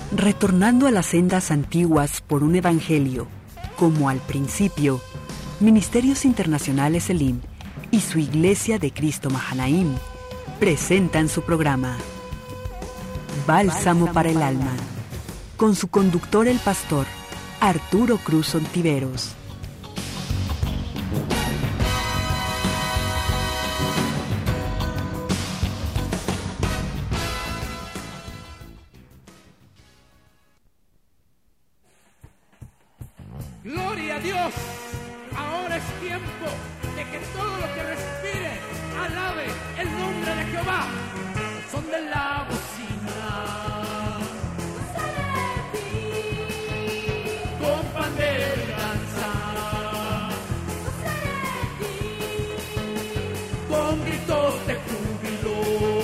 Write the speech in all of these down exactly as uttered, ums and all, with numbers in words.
Retornando a las sendas antiguas por un evangelio, como al principio, Ministerios Internacionales Elim y su Iglesia de Cristo Mahanaim presentan su programa Bálsamo para el Alma, con su conductor el pastor Arturo Cruz Ontiveros. Gloria a Dios. Ahora es tiempo de que todo lo que respire alabe el nombre de Jehová. Son de la bocina, con pandero y danza, con gritos de júbilo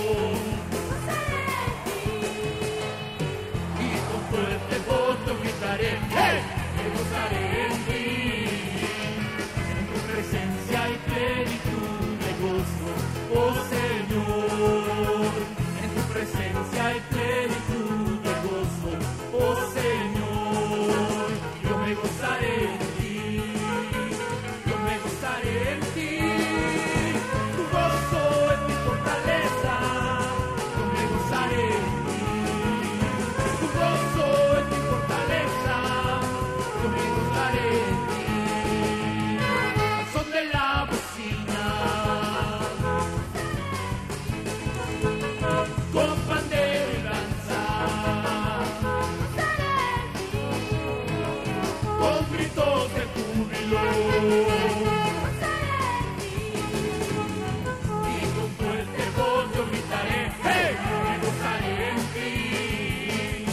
y con fuerte voz yo gritaré. ¡Hey! Me gozaré en ti, en tu presencia y plenitud de gozo, oh Señor. En tu presencia y plenitud de gozo, oh Señor. Yo me gozaré en ti, yo me gozaré en ti. Tu gozo es mi fortaleza, yo me gozaré en ti. Tu gozo es mi fortaleza, yo me gozaré en ti. Al son de la bocina, con pandero y danza, con gritos de júbilo y con fuerte voz yo gritaré. ¡Hey! Me gozaré en ti.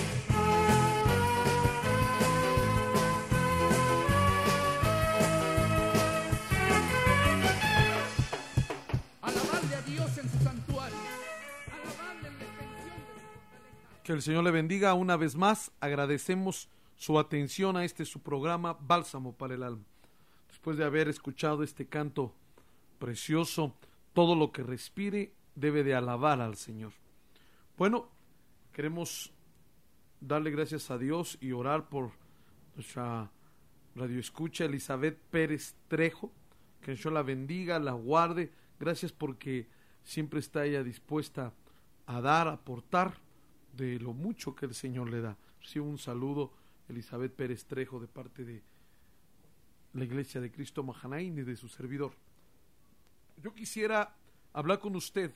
Alabarle a Dios en su santuario, alabarle en la extensión de su fortaleza. Que el Señor le bendiga una vez más. Agradecemos su atención a este su programa Bálsamo para el Alma. Después de haber escuchado este canto precioso, todo lo que respire debe de alabar al Señor. Bueno, queremos darle gracias a Dios y orar por nuestra radioescucha Elizabeth Pérez Trejo. Que el Señor la bendiga, la guarde. Gracias porque siempre está ella dispuesta a dar, a aportar de lo mucho que el Señor le da. Recibo un saludo, Elizabeth Pérez Trejo, de parte de la Iglesia de Cristo Mahanaim y de su servidor. Yo quisiera hablar con usted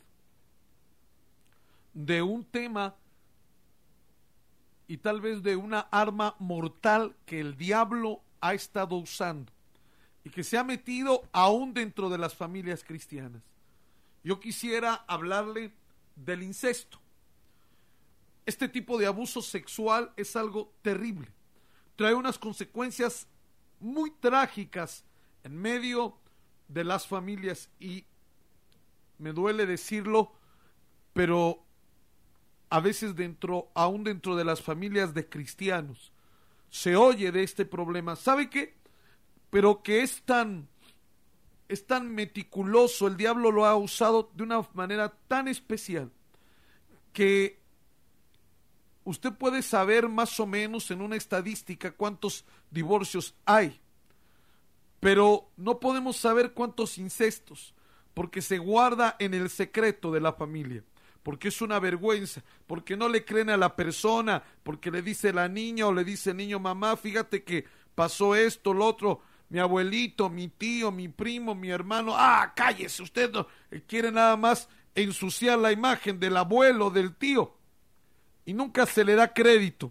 de un tema y tal vez de una arma mortal que el diablo ha estado usando y que se ha metido aún dentro de las familias cristianas. Yo quisiera hablarle del incesto. Este tipo de abuso sexual es algo terrible. Trae unas consecuencias muy trágicas en medio de las familias y me duele decirlo, pero a veces dentro, aún dentro de las familias de cristianos, se oye de este problema. ¿Sabe qué? Pero que es tan, es tan meticuloso, el diablo lo ha usado de una manera tan especial, que usted puede saber más o menos en una estadística cuántos divorcios hay, pero no podemos saber cuántos incestos, porque se guarda en el secreto de la familia, porque es una vergüenza, porque no le creen a la persona, porque le dice la niña o le dice el niño, mamá, fíjate que pasó esto, lo otro, mi abuelito, mi tío, mi primo, mi hermano, ah, cállese, usted no quiere nada más ensuciar la imagen del abuelo, del tío, y nunca se le da crédito.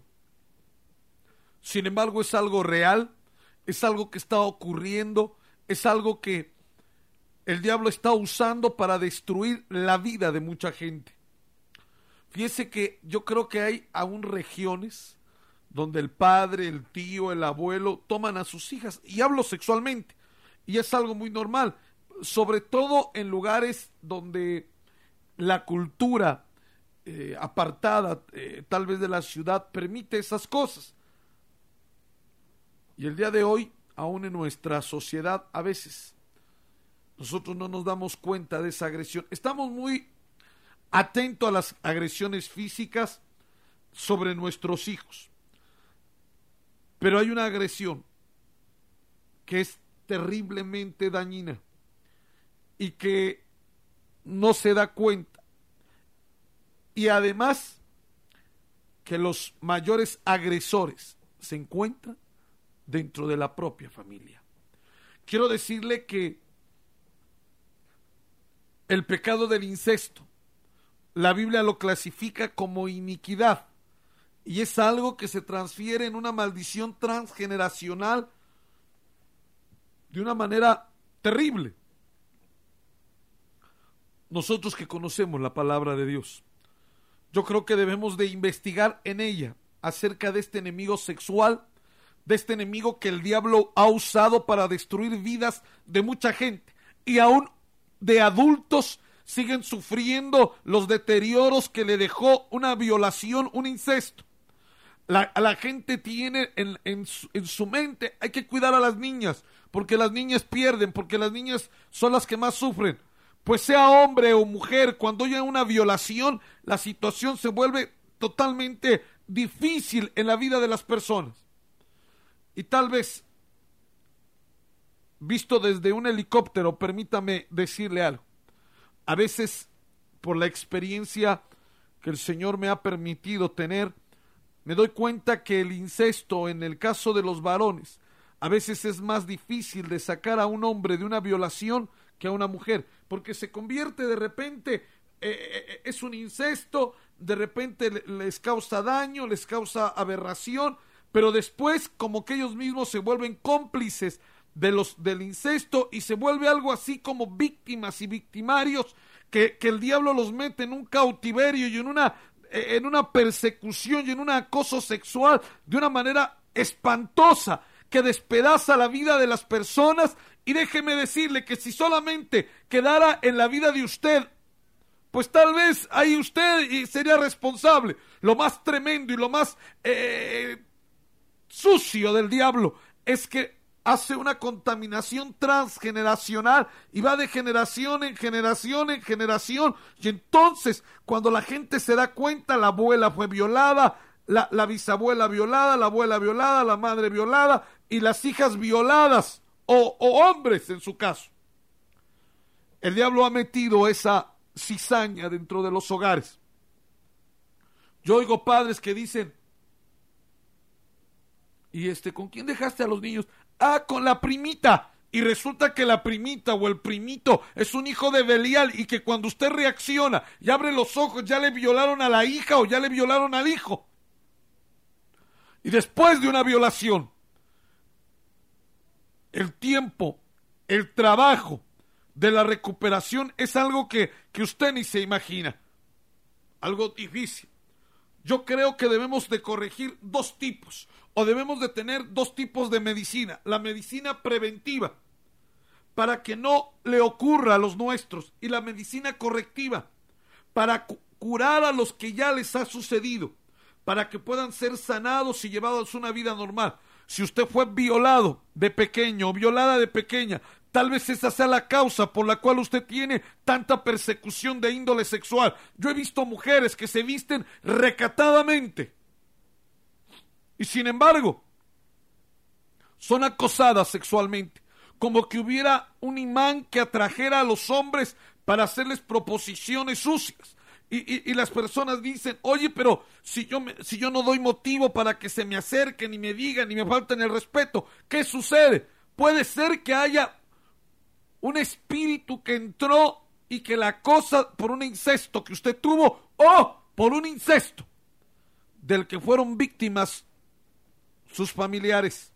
Sin embargo, es algo real, es algo que está ocurriendo, es algo que el diablo está usando para destruir la vida de mucha gente. Fíjese que yo creo que hay aún regiones donde el padre, el tío, el abuelo toman a sus hijas, y hablo sexualmente, y es algo muy normal, sobre todo en lugares donde la cultura eh, apartada, eh, tal vez de la ciudad, permite esas cosas. Y el día de hoy, aún en nuestra sociedad, a veces nosotros no nos damos cuenta de esa agresión. Estamos muy atentos a las agresiones físicas, sobre nuestros hijos. Pero hay una agresión que es terriblemente dañina y que no se da cuenta. Y además que los mayores agresores se encuentran dentro de la propia familia. Quiero decirle que el pecado del incesto, la Biblia lo clasifica como iniquidad y es algo que se transfiere en una maldición transgeneracional de una manera terrible. Nosotros que conocemos la palabra de Dios, yo creo que debemos de investigar en ella acerca de este enemigo sexual, de este enemigo que el diablo ha usado para destruir vidas de mucha gente y aún de adultos siguen sufriendo los deterioros que le dejó una violación, un incesto. La, la gente tiene en, en, su, en su mente, hay que cuidar a las niñas, porque las niñas pierden, porque las niñas son las que más sufren. Pues sea hombre o mujer, cuando haya una violación, la situación se vuelve totalmente difícil en la vida de las personas. Y tal vez, visto desde un helicóptero, permítame decirle algo. A veces, por la experiencia que el Señor me ha permitido tener, me doy cuenta que el incesto, en el caso de los varones, a veces es más difícil de sacar a un hombre de una violación que a una mujer, porque se convierte de repente, eh, es un incesto, de repente les causa daño, les causa aberración, pero después como que ellos mismos se vuelven cómplices de los, del incesto y se vuelve algo así como víctimas y victimarios, que, que el diablo los mete en un cautiverio y en una, en una persecución y en un acoso sexual de una manera espantosa, que despedaza la vida de las personas. Y déjeme decirle que si solamente quedara en la vida de usted, pues tal vez ahí usted sería responsable. Lo más tremendo y lo más eh, sucio del diablo es que hace una contaminación transgeneracional y va de generación en generación en generación. Y entonces, cuando la gente se da cuenta, la abuela fue violada, la, la bisabuela violada, la abuela violada, la madre violada y las hijas violadas. O, o hombres en su caso. El diablo ha metido esa cizaña dentro de los hogares. Yo oigo padres que dicen, ¿y este con quién dejaste a los niños? Ah, con la primita. Y resulta que la primita o el primito es un hijo de Belial y que cuando usted reacciona y abre los ojos ya le violaron a la hija o ya le violaron al hijo. Y después de una violación, el tiempo, el trabajo de la recuperación es algo que, que usted ni se imagina. Algo difícil. Yo creo que debemos de corregir dos tipos, o debemos de tener dos tipos de medicina. La medicina preventiva, para que no le ocurra a los nuestros, y la medicina correctiva, para cu- curar a los que ya les ha sucedido, para que puedan ser sanados y llevados a una vida normal. Si usted fue violado de pequeño o violada de pequeña, tal vez esa sea la causa por la cual usted tiene tanta persecución de índole sexual. Yo he visto mujeres que se visten recatadamente y sin embargo son acosadas sexualmente, como que hubiera un imán que atrajera a los hombres para hacerles proposiciones sucias. Y, y, y las personas dicen, oye, pero si yo, me, si yo no doy motivo para que se me acerquen y me digan y me falten el respeto, ¿qué sucede? Puede ser que haya un espíritu que entró y que la cosa por un incesto que usted tuvo o por un incesto del que fueron víctimas sus familiares.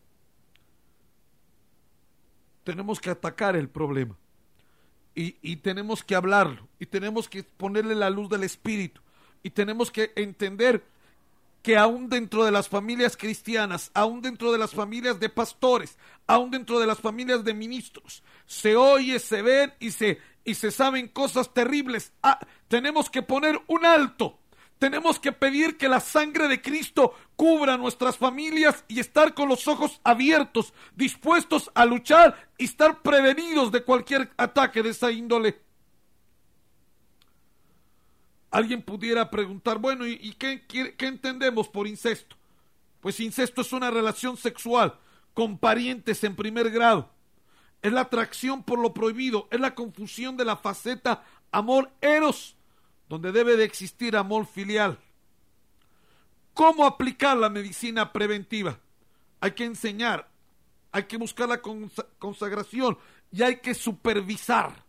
Tenemos que atacar el problema. Y, y tenemos que hablarlo, y tenemos que ponerle la luz del Espíritu, y tenemos que entender que aún dentro de las familias cristianas, aún dentro de las familias de pastores, aún dentro de las familias de ministros, se oye, se ven y se, y se saben cosas terribles. Ah, tenemos que poner un alto. Tenemos que pedir que la sangre de Cristo cubra nuestras familias y estar con los ojos abiertos, dispuestos a luchar y estar prevenidos de cualquier ataque de esa índole. Alguien pudiera preguntar, bueno, ¿y, y qué, qué, qué entendemos por incesto? Pues incesto es una relación sexual con parientes en primer grado. Es la atracción por lo prohibido, es la confusión de la faceta amor-eros, donde debe de existir amor filial. ¿Cómo aplicar la medicina preventiva? Hay que enseñar, hay que buscar la consagración y hay que supervisar.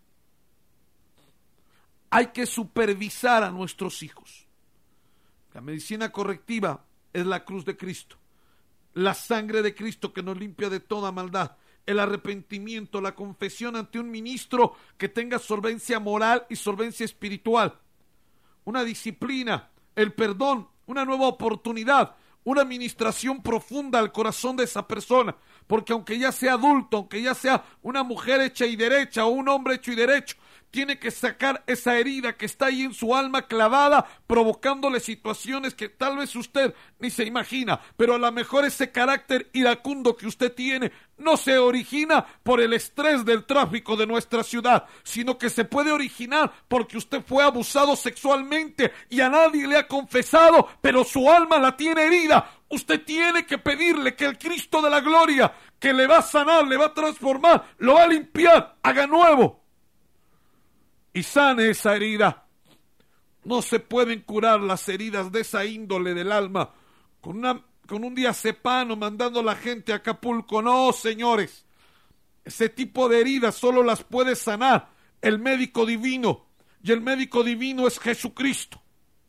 Hay que supervisar a nuestros hijos. La medicina correctiva es la cruz de Cristo, la sangre de Cristo que nos limpia de toda maldad, el arrepentimiento, la confesión ante un ministro que tenga solvencia moral y solvencia espiritual, una disciplina, el perdón, una nueva oportunidad, una administración profunda al corazón de esa persona, porque aunque ya sea adulto, aunque ya sea una mujer hecha y derecha o un hombre hecho y derecho, tiene que sacar esa herida que está ahí en su alma clavada, provocándole situaciones que tal vez usted ni se imagina, pero a lo mejor ese carácter iracundo que usted tiene no se origina por el estrés del tráfico de nuestra ciudad, sino que se puede originar porque usted fue abusado sexualmente y a nadie le ha confesado, pero su alma la tiene herida. Usted tiene que pedirle que el Cristo de la gloria, que le va a sanar, le va a transformar, lo va a limpiar, haga nuevo y sane esa herida. No se pueden curar las heridas de esa índole del alma con, una, con un diazepam mandando a la gente a Acapulco. No, señores, ese tipo de heridas solo las puede sanar el médico divino, y el médico divino es Jesucristo.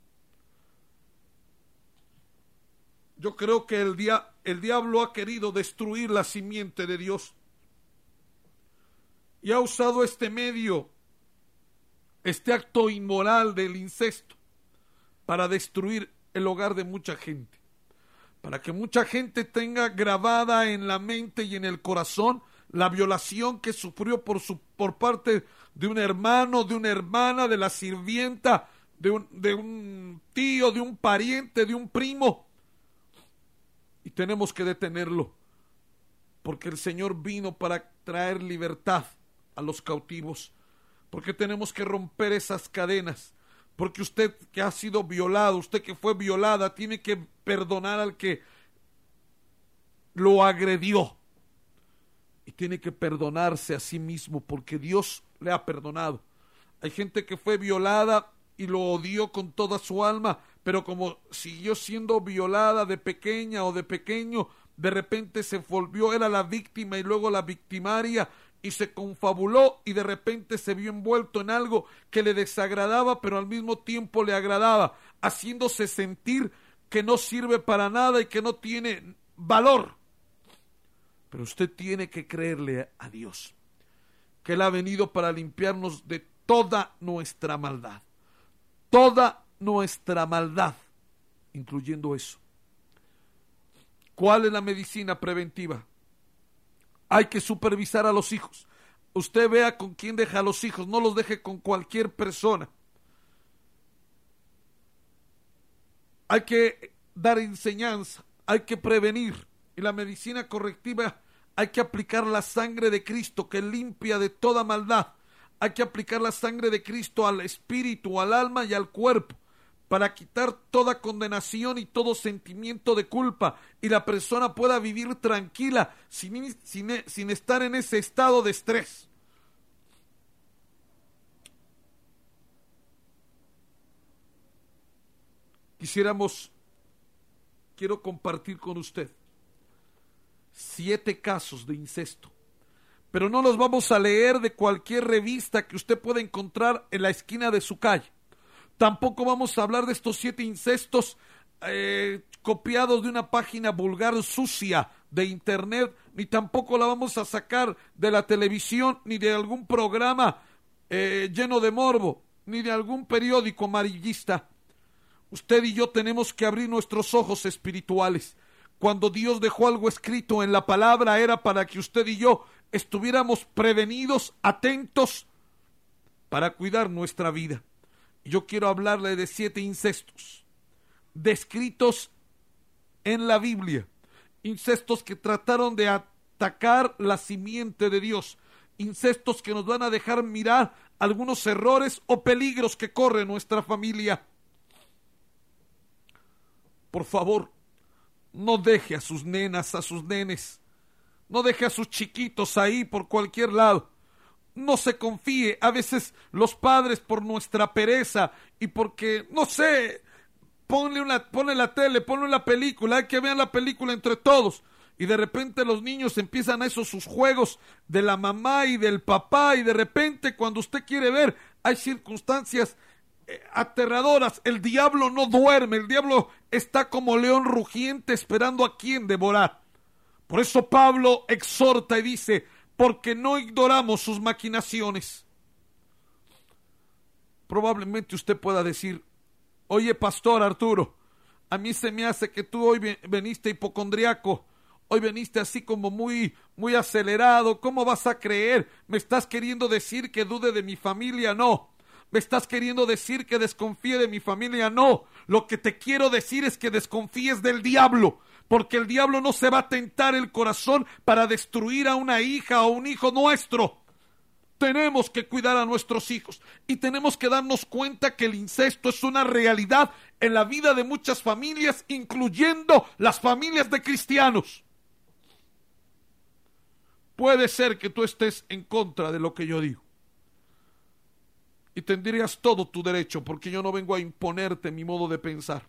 Yo creo que el, dia, el diablo ha querido destruir la simiente de Dios y ha usado este medio, este acto inmoral del incesto, para destruir el hogar de mucha gente, para que mucha gente tenga grabada en la mente y en el corazón la violación que sufrió por, su, por parte de un hermano, de una hermana, de la sirvienta, de un, de un tío, de un pariente, de un primo. Y tenemos que detenerlo, porque el Señor vino para traer libertad a los cautivos, porque tenemos que romper esas cadenas, porque usted que ha sido violado, usted que fue violada, tiene que perdonar al que lo agredió, y tiene que perdonarse a sí mismo, porque Dios le ha perdonado. Hay gente que fue violada y lo odió con toda su alma, pero como siguió siendo violada de pequeña o de pequeño, de repente se volvió, era la víctima y luego la victimaria, y se confabuló y de repente se vio envuelto en algo que le desagradaba, pero al mismo tiempo le agradaba, haciéndose sentir que no sirve para nada y que no tiene valor. Pero usted tiene que creerle a Dios, que Él ha venido para limpiarnos de toda nuestra maldad, toda nuestra maldad, incluyendo eso. ¿Cuál es la medicina preventiva? Hay que supervisar a los hijos. Usted vea con quién deja a los hijos, no los deje con cualquier persona. Hay que dar enseñanza, hay que prevenir. Y la medicina correctiva, hay que aplicar la sangre de Cristo que limpia de toda maldad. Hay que aplicar la sangre de Cristo al espíritu, al alma y al cuerpo, para quitar toda condenación y todo sentimiento de culpa, y la persona pueda vivir tranquila sin, sin, sin estar en ese estado de estrés. Quisiéramos, quiero compartir con usted siete casos de incesto, pero no los vamos a leer de cualquier revista que usted pueda encontrar en la esquina de su calle. Tampoco vamos a hablar de estos siete incestos eh, copiados de una página vulgar sucia de internet, ni tampoco la vamos a sacar de la televisión, ni de algún programa eh, lleno de morbo, ni de algún periódico amarillista. Usted y yo tenemos que abrir nuestros ojos espirituales. Cuando Dios dejó algo escrito en la palabra, era para que usted y yo estuviéramos prevenidos, atentos, para cuidar nuestra vida. Yo quiero hablarle de siete incestos descritos en la Biblia, incestos que trataron de atacar la simiente de Dios, incestos que nos van a dejar mirar algunos errores o peligros que corre nuestra familia. Por favor, no deje a sus nenas, a sus nenes, no deje a sus chiquitos ahí por cualquier lado. No se confíe. A veces los padres, por nuestra pereza y porque, no sé, ponle, una, ponle la tele, ponle la película, hay que vean la película entre todos. Y de repente los niños empiezan a esos sus juegos de la mamá y del papá, y de repente cuando usted quiere ver, hay circunstancias eh, aterradoras. El diablo no duerme, el diablo está como león rugiente esperando a quien devorar. Por eso Pablo exhorta y dice, porque no ignoramos sus maquinaciones. Probablemente usted pueda decir, oye, pastor Arturo, a mí se me hace que tú hoy veniste hipocondriaco. Hoy veniste así como muy, muy acelerado. ¿Cómo vas a creer? ¿Me estás queriendo decir que dude de mi familia? No. ¿Me estás queriendo decir que desconfíe de mi familia? No. Lo que te quiero decir es que desconfíes del diablo, porque el diablo no se va a tentar el corazón para destruir a una hija o un hijo nuestro. Tenemos que cuidar a nuestros hijos y tenemos que darnos cuenta que el incesto es una realidad en la vida de muchas familias, incluyendo las familias de cristianos. Puede ser que tú estés en contra de lo que yo digo. Y tendrías todo tu derecho, porque yo no vengo a imponerte mi modo de pensar.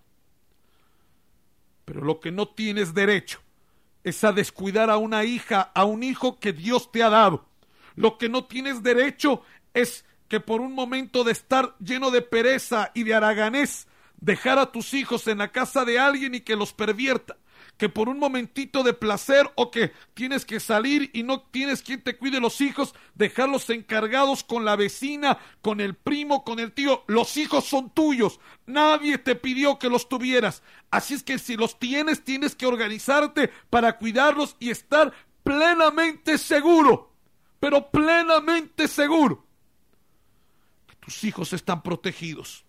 Pero lo que no tienes derecho es a descuidar a una hija, a un hijo que Dios te ha dado. Lo que no tienes derecho es que por un momento de estar lleno de pereza y de haraganés, dejar a tus hijos en la casa de alguien y que los pervierta. Que por un momentito de placer o que tienes que salir y no tienes quien te cuide los hijos, dejarlos encargados con la vecina, con el primo, con el tío. Los hijos son tuyos, nadie te pidió que los tuvieras. Así es que si los tienes, tienes que organizarte para cuidarlos y estar plenamente seguro, pero plenamente seguro que tus hijos están protegidos.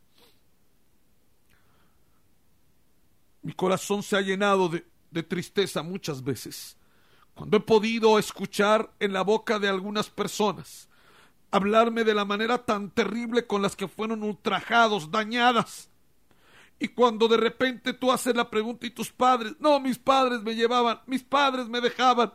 Mi corazón se ha llenado de, de tristeza muchas veces, cuando he podido escuchar en la boca de algunas personas hablarme de la manera tan terrible con las que fueron ultrajados, dañadas. Y cuando de repente tú haces la pregunta y tus padres, no, mis padres me llevaban, mis padres me dejaban.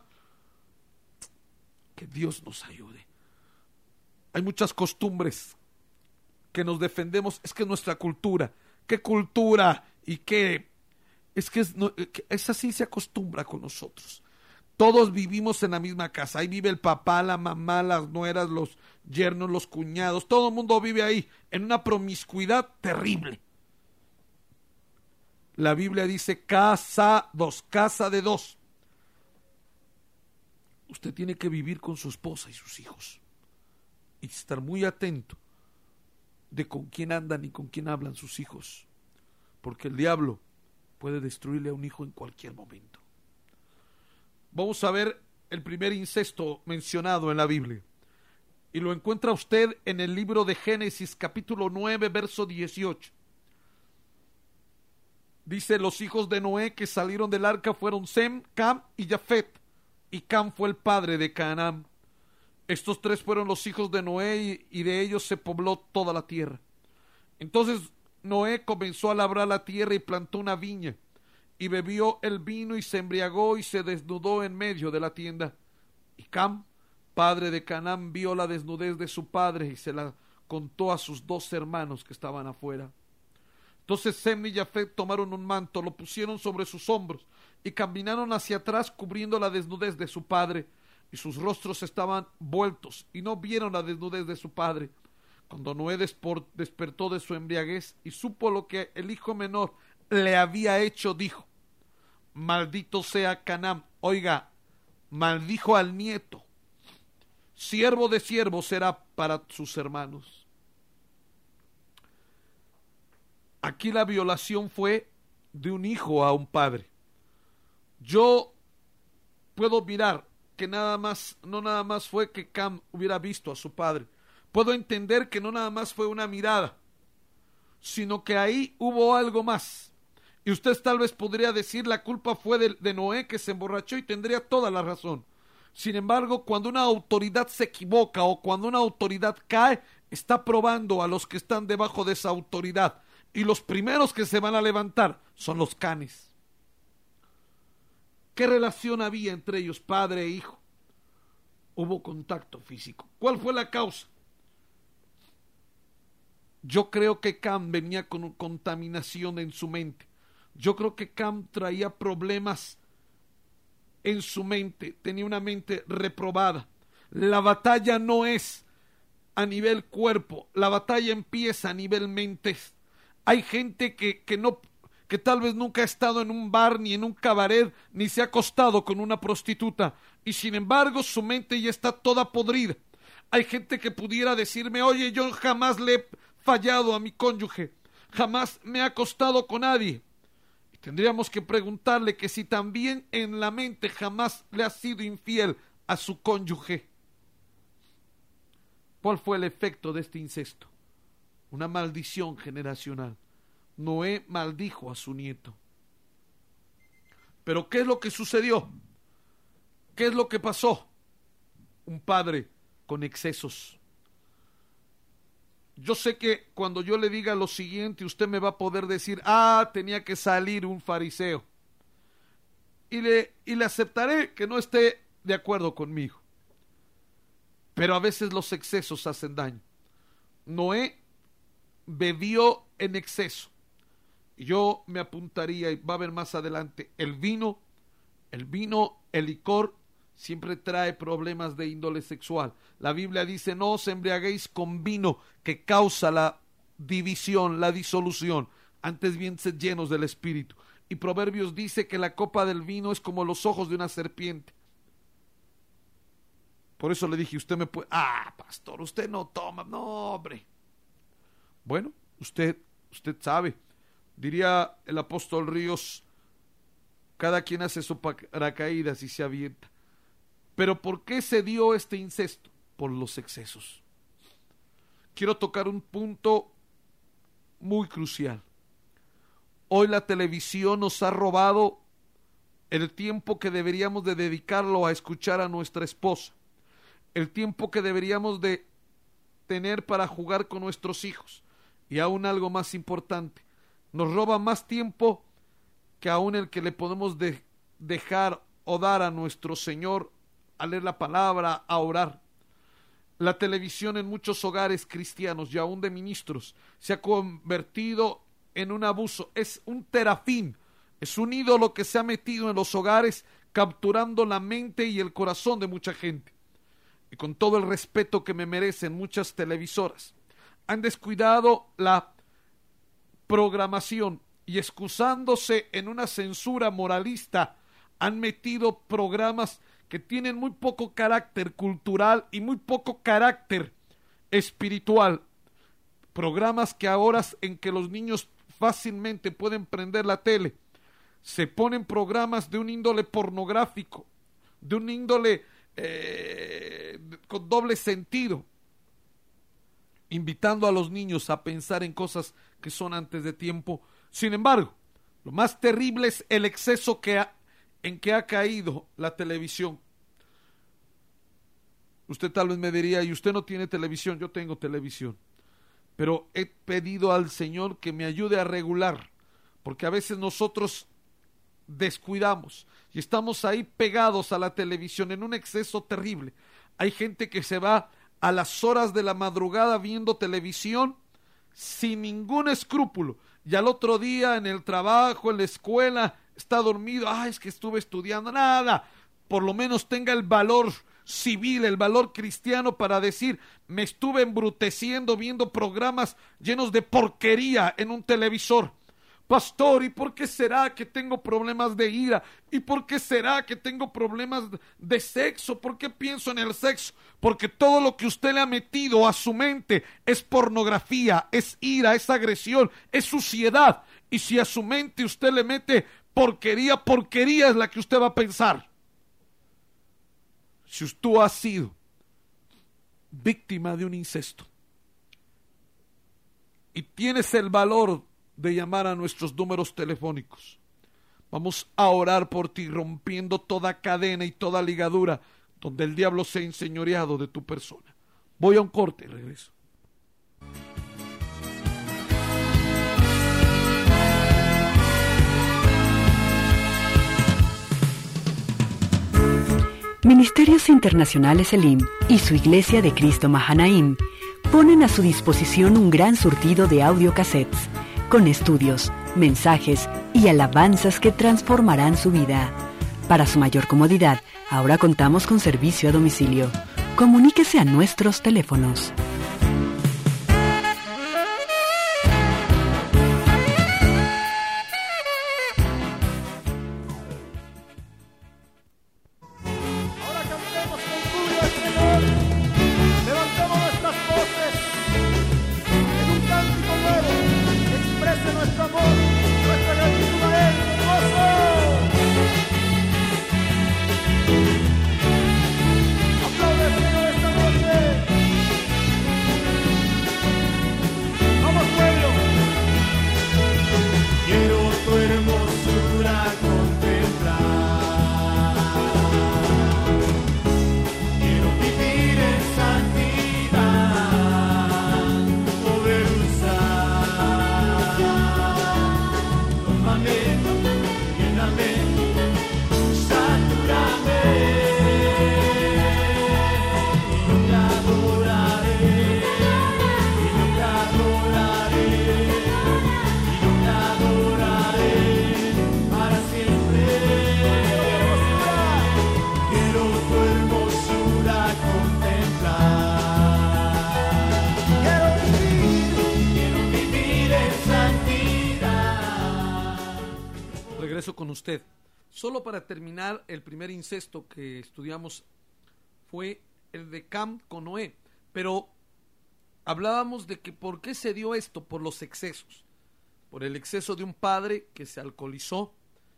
Que Dios nos ayude. Hay muchas costumbres que nos defendemos, es que nuestra cultura, qué cultura y qué... Es que es, no, es así, se acostumbra con nosotros. Todos vivimos en la misma casa. Ahí vive el papá, la mamá, las nueras, los yernos, los cuñados. Todo el mundo vive ahí en una promiscuidad terrible. La Biblia dice casa dos, casa de dos. Usted tiene que vivir con su esposa y sus hijos. Y estar muy atento de con quién andan y con quién hablan sus hijos. Porque el diablo puede destruirle a un hijo en cualquier momento. Vamos a ver el primer incesto mencionado en la Biblia. Y lo encuentra usted en el libro de Génesis, capítulo nueve, verso dieciocho. Dice, los hijos de Noé que salieron del arca fueron Sem, Cam y Jafet. Y Cam fue el padre de Canaán. Estos tres fueron los hijos de Noé y de ellos se pobló toda la tierra. Entonces Noé comenzó a labrar la tierra y plantó una viña, y bebió el vino y se embriagó y se desnudó en medio de la tienda. Y Cam, padre de Canaán, vio la desnudez de su padre y se la contó a sus dos hermanos que estaban afuera. Entonces Sem y Jafet tomaron un manto, lo pusieron sobre sus hombros y caminaron hacia atrás cubriendo la desnudez de su padre, y sus rostros estaban vueltos y no vieron la desnudez de su padre. Cuando Noé despertó de su embriaguez y supo lo que el hijo menor le había hecho, dijo, maldito sea Canaán. Oiga, maldijo al nieto. Siervo de siervo será para sus hermanos. Aquí la violación fue de un hijo a un padre. Yo puedo mirar que nada más, no nada más fue que Cam hubiera visto a su padre. Puedo entender que no nada más fue una mirada, sino que ahí hubo algo más. Y usted tal vez podría decir la culpa fue de, de Noé, que se emborrachó, y tendría toda la razón. Sin embargo, cuando una autoridad se equivoca o cuando una autoridad cae, está probando a los que están debajo de esa autoridad. Y los primeros que se van a levantar son los canes. ¿Qué relación había entre ellos, padre e hijo? Hubo contacto físico. ¿Cuál fue la causa? Yo creo que Cam venía con contaminación en su mente. Yo creo que Cam traía problemas en su mente. Tenía una mente reprobada. La batalla no es a nivel cuerpo. La batalla empieza a nivel mente. Hay gente que, que no... que tal vez nunca ha estado en un bar, ni en un cabaret, ni se ha acostado con una prostituta, y sin embargo su mente ya está toda podrida. Hay gente que pudiera decirme, oye, yo jamás le he fallado a mi cónyuge, jamás me he acostado con nadie. Y tendríamos que preguntarle que si también en la mente jamás le ha sido infiel a su cónyuge. ¿Cuál fue el efecto de este incesto? Una maldición generacional. Noé maldijo a su nieto. Pero ¿qué es lo que sucedió? ¿Qué es lo que pasó? Un padre con excesos. Yo sé que cuando yo le diga lo siguiente, usted me va a poder decir, ah, tenía que salir un fariseo. Y le, y le aceptaré que no esté de acuerdo conmigo. Pero a veces los excesos hacen daño. Noé bebió en exceso. Yo me apuntaría, y va a ver más adelante, el vino, el vino, el licor, siempre trae problemas de índole sexual. La Biblia dice, no os embriaguéis con vino que causa la división, la disolución, antes bien sed llenos del Espíritu. Y Proverbios dice que la copa del vino es como los ojos de una serpiente. Por eso le dije, usted me puede, ah, pastor, usted no toma, no, hombre. Bueno, usted, usted sabe. Diría el apóstol Ríos, cada quien hace su paracaídas y se avienta. Pero ¿por qué se dio este incesto? Por los excesos. Quiero tocar un punto muy crucial. Hoy la televisión nos ha robado el tiempo que deberíamos de dedicarlo a escuchar a nuestra esposa. El tiempo que deberíamos de tener para jugar con nuestros hijos. Y aún algo más importante. Nos roba más tiempo que aún el que le podemos de, dejar o dar a nuestro Señor a leer la palabra, a orar. La televisión en muchos hogares cristianos y aún de ministros se ha convertido en un abuso. Es un terafín, es un ídolo que se ha metido en los hogares capturando la mente y el corazón de mucha gente. Y con todo el respeto que me merecen muchas televisoras, han descuidado la programación y excusándose en una censura moralista han metido programas que tienen muy poco carácter cultural y muy poco carácter espiritual, programas que ahora en que los niños fácilmente pueden prender la tele, se ponen programas de un índole pornográfico, de un índole eh, con doble sentido, invitando a los niños a pensar en cosas que son antes de tiempo. Sin embargo, lo más terrible es el exceso que ha, en que ha caído la televisión. Usted tal vez me diría, y usted no tiene televisión, yo tengo televisión. Pero he pedido al Señor que me ayude a regular, porque a veces nosotros descuidamos y estamos ahí pegados a la televisión en un exceso terrible. Hay gente que se va a las horas de la madrugada viendo televisión sin ningún escrúpulo, y al otro día en el trabajo, en la escuela, está dormido, ah, es que estuve estudiando, nada, por lo menos tenga el valor civil, el valor cristiano para decir, me estuve embruteciendo viendo programas llenos de porquería en un televisor. Pastor, ¿y por qué será que tengo problemas de ira? ¿Y por qué será que tengo problemas de sexo? ¿Por qué pienso en el sexo? Porque todo lo que usted le ha metido a su mente es pornografía, es ira, es agresión, es suciedad. Y si a su mente usted le mete porquería, porquería es la que usted va a pensar. Si tú has sido víctima de un incesto y tienes el valor de llamar a nuestros números telefónicos, vamos a orar por ti, rompiendo toda cadena y toda ligadura, donde el diablo se ha enseñoreado de tu persona. Voy a un corte y regreso. Ministerios Internacionales Elim y su Iglesia de Cristo Mahanaim ponen a su disposición un gran surtido de audiocassettes con estudios, mensajes y alabanzas que transformarán su vida. Para su mayor comodidad, ahora contamos con servicio a domicilio. Comuníquese a nuestros teléfonos. Con usted. Solo para terminar, el primer incesto que estudiamos fue el de Cam con Noé, pero hablábamos de que por qué se dio esto, por los excesos, por el exceso de un padre que se alcoholizó.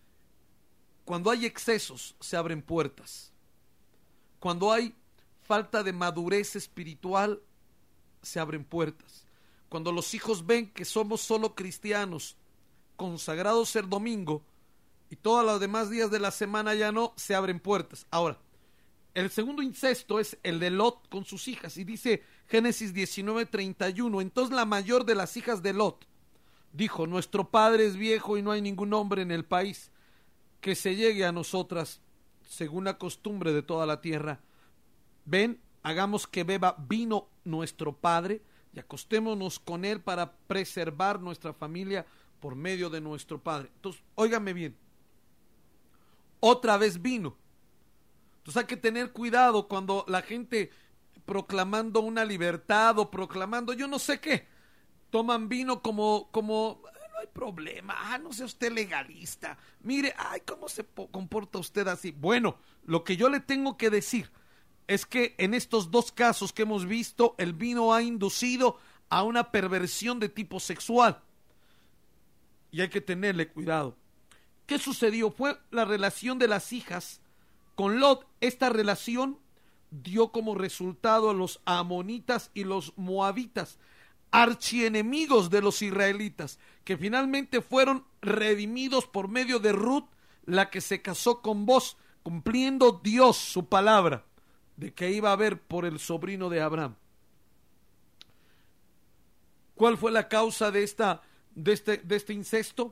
Cuando hay excesos se abren puertas, cuando hay falta de madurez espiritual se abren puertas, cuando los hijos ven que somos solo cristianos consagrados el domingo y todos los demás días de la semana ya no, se abren puertas. Ahora, el segundo incesto es el de Lot con sus hijas, y dice Génesis diecinueve treinta y uno, entonces la mayor de las hijas de Lot dijo, nuestro padre es viejo y no hay ningún hombre en el país que se llegue a nosotras según la costumbre de toda la tierra. Ven, hagamos que beba vino nuestro padre y acostémonos con él para preservar nuestra familia por medio de nuestro padre. Entonces, óigame bien, otra vez vino. Entonces hay que tener cuidado cuando la gente proclamando una libertad o proclamando yo no sé qué, toman vino como, como no hay problema, ah, no sea usted legalista, mire, ay, cómo se comporta usted así. Bueno, lo que yo le tengo que decir es que en estos dos casos que hemos visto, el vino ha inducido a una perversión de tipo sexual y hay que tenerle cuidado. ¿Qué sucedió? Fue la relación de las hijas con Lot. Esta relación dio como resultado a los amonitas y los moabitas, archienemigos de los israelitas, que finalmente fueron redimidos por medio de Ruth, la que se casó con Boz, cumpliendo Dios su palabra de que iba a haber por el sobrino de Abraham. ¿Cuál fue la causa de esta, de este, de este incesto?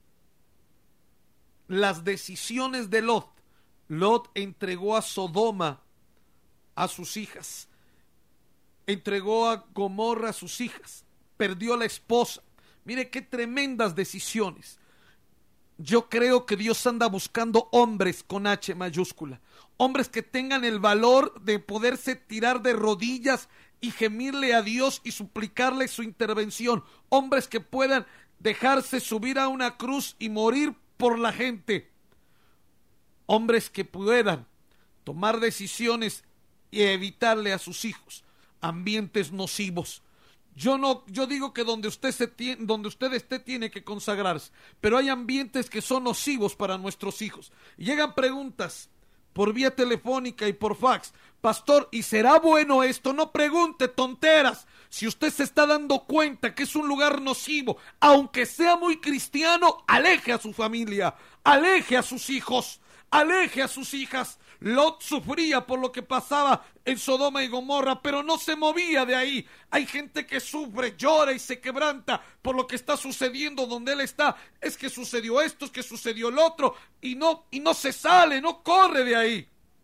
Las decisiones de Lot. Lot entregó a Sodoma a sus hijas, entregó a Gomorra a sus hijas, perdió a la esposa. Mire qué tremendas decisiones. Yo creo que Dios anda buscando hombres con H mayúscula, hombres que tengan el valor de poderse tirar de rodillas y gemirle a Dios y suplicarle su intervención, hombres que puedan dejarse subir a una cruz y morir por la gente, hombres que puedan tomar decisiones y evitarle a sus hijos ambientes nocivos. Yo no, yo digo que donde usted se tiene, donde usted esté tiene que consagrarse, pero hay ambientes que son nocivos para nuestros hijos. Y llegan preguntas por vía telefónica y por fax. Pastor, ¿y será bueno esto? No pregunte tonteras. Si usted se está dando cuenta que es un lugar nocivo, aunque sea muy cristiano, aleje a su familia, aleje a sus hijos, aleje a sus hijas. Lot sufría por lo que pasaba en Sodoma y Gomorra, pero no se movía de ahí. Hay gente que sufre, llora y se quebranta por lo que está sucediendo donde él está. Es que sucedió esto, es que sucedió lo otro, y no, y no se sale, no corre de ahí.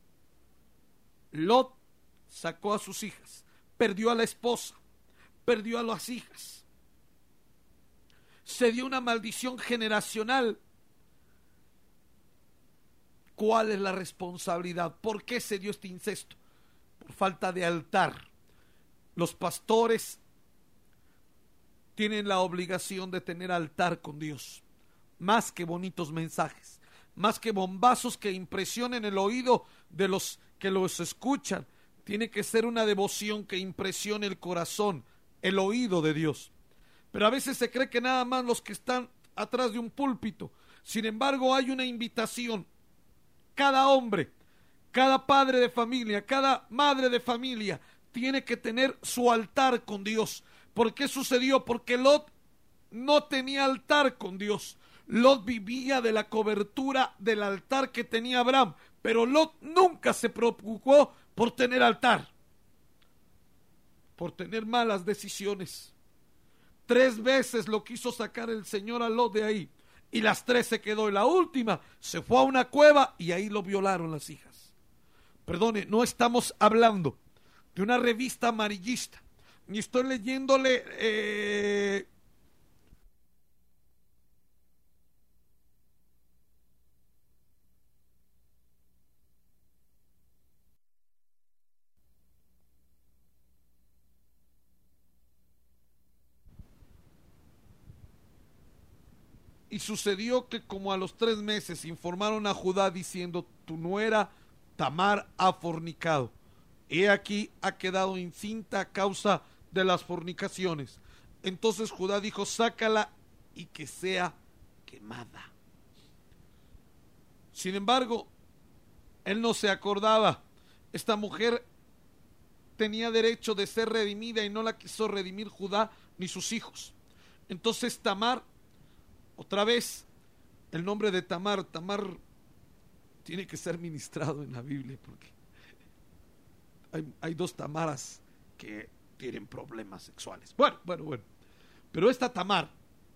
Lot sacó a sus hijas, perdió a la esposa, perdió a las hijas. Se dio una maldición generacional. ¿Cuál es la responsabilidad? ¿Por qué se dio este incesto? Por falta de altar. Los pastores tienen la obligación de tener altar con Dios, más que bonitos mensajes, más que bombazos que impresionen el oído de los que los escuchan. Tiene que ser una devoción que impresione el corazón, el oído de Dios. Pero a veces se cree que nada más los que están atrás de un púlpito. Sin embargo, hay una invitación. Cada hombre, cada padre de familia, cada madre de familia tiene que tener su altar con Dios. ¿Por qué sucedió? Porque Lot no tenía altar con Dios. Lot vivía de la cobertura del altar que tenía Abraham, pero Lot nunca se preocupó por tener altar, por tener malas decisiones. Tres veces lo quiso sacar el Señor a Lot de ahí, y las tres se quedó. En la última se fue a una cueva y ahí lo violaron las hijas. Perdone, no estamos hablando de una revista amarillista, ni estoy leyéndole eh, y sucedió que como a los tres meses informaron a Judá diciendo: tu nuera Tamar ha fornicado, he aquí ha quedado encinta a causa de las fornicaciones. Entonces Judá dijo: sácala y que sea quemada. Sin embargo, él no se acordaba. Esta mujer tenía derecho de ser redimida y no la quiso redimir Judá ni sus hijos. Entonces Tamar, otra vez, el nombre de Tamar, Tamar tiene que ser ministrado en la Biblia, porque hay, hay dos Tamaras que tienen problemas sexuales. Bueno, bueno, bueno. Pero esta Tamar,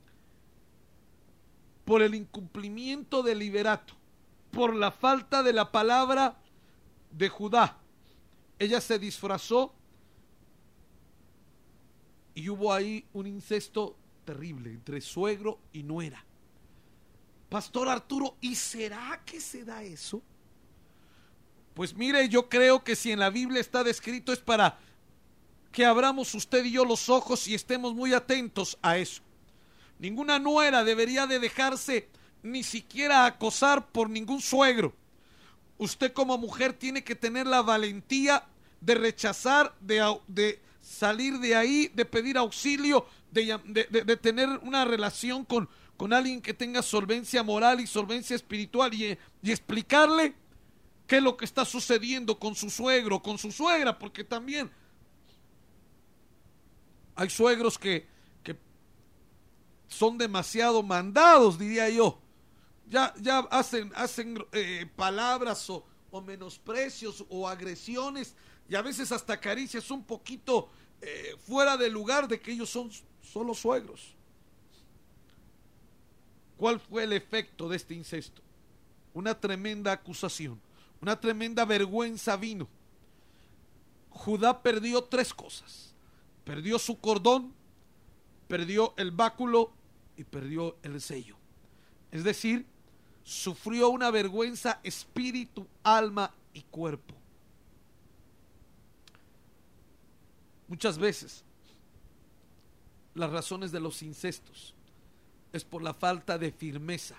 por el incumplimiento del liberato, por la falta de la palabra de Judá, ella se disfrazó y hubo ahí un incesto terrible entre suegro y nuera. Pastor Arturo, ¿y será que se da eso? Pues mire, yo creo que si en la Biblia está descrito es para que abramos usted y yo los ojos y estemos muy atentos a eso. Ninguna nuera debería de dejarse ni siquiera acosar por ningún suegro. Usted como mujer tiene que tener la valentía de rechazar, de, de salir de ahí, de pedir auxilio, de, de, de, de tener una relación con, con alguien que tenga solvencia moral y solvencia espiritual y, y explicarle qué es lo que está sucediendo con su suegro, con su suegra, porque también hay suegros que, que son demasiado mandados, diría yo. Ya, ya hacen, hacen eh, palabras o, o menosprecios o agresiones y a veces hasta caricias un poquito eh, fuera de lugar de que ellos son solo suegros. ¿Cuál fue el efecto de este incesto? Una tremenda acusación, una tremenda vergüenza vino. Judá perdió tres cosas: perdió su cordón, perdió el báculo y perdió el sello. Es decir, sufrió una vergüenza espíritu, alma y cuerpo. Muchas veces las razones de los incestos es por la falta de firmeza,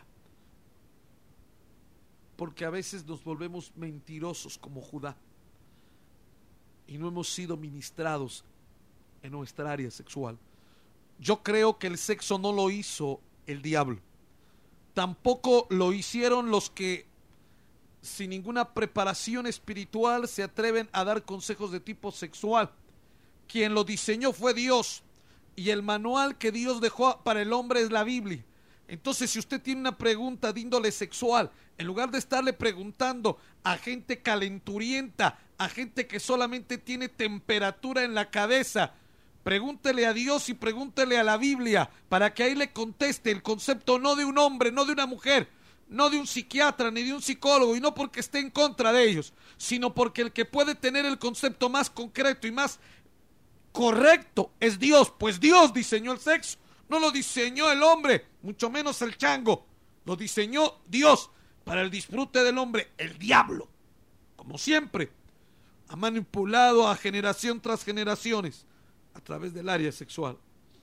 porque a veces nos volvemos mentirosos como Judá y no hemos sido ministrados en nuestra área sexual. Yo creo que el sexo no lo hizo el diablo, tampoco lo hicieron los que sin ninguna preparación espiritual se atreven a dar consejos de tipo sexual. Quien lo diseñó fue Dios, y el manual que Dios dejó para el hombre es la Biblia. Entonces, si usted tiene una pregunta de índole sexual, En lugar de estarle preguntando a gente calenturienta, a gente que solamente tiene temperatura en la cabeza, pregúntele a Dios y pregúntele a la Biblia para que ahí le conteste el concepto no de un hombre, no de una mujer, no de un psiquiatra ni de un psicólogo, y no porque esté en contra de ellos, sino porque el que puede tener el concepto más concreto y más correcto es Dios, pues Dios diseñó el sexo, no lo diseñó el hombre, mucho menos el chango, lo diseñó Dios para el disfrute del hombre. El diablo, como siempre, ha manipulado a generación tras generaciones a través del área sexual.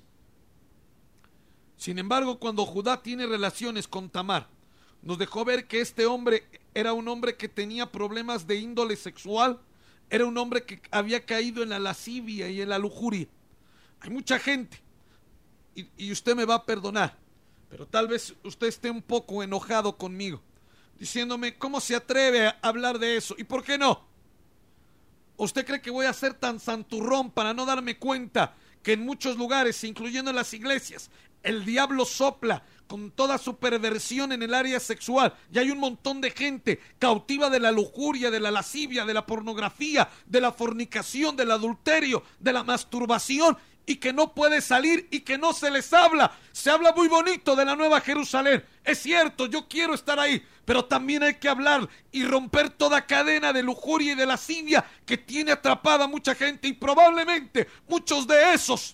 Sin embargo, cuando Judá tiene relaciones con Tamar, nos dejó ver que este hombre era un hombre que tenía problemas de índole sexual, era un hombre que había caído en la lascivia y en la lujuria. Hay mucha gente, y, y usted me va a perdonar, pero tal vez usted esté un poco enojado conmigo, diciéndome, ¿cómo se atreve a hablar de eso? ¿Y por qué no? ¿Usted cree que voy a ser tan santurrón para no darme cuenta que en muchos lugares, incluyendo en las iglesias, el diablo sopla con toda su perversión en el área sexual, y hay un montón de gente cautiva de la lujuria, de la lascivia, de la pornografía, de la fornicación, del adulterio, de la masturbación, y que no puede salir y que no se les habla? Se habla muy bonito de la Nueva Jerusalén, es cierto, yo quiero estar ahí, pero también hay que hablar y romper toda cadena de lujuria y de lascivia que tiene atrapada a mucha gente, y probablemente muchos de esos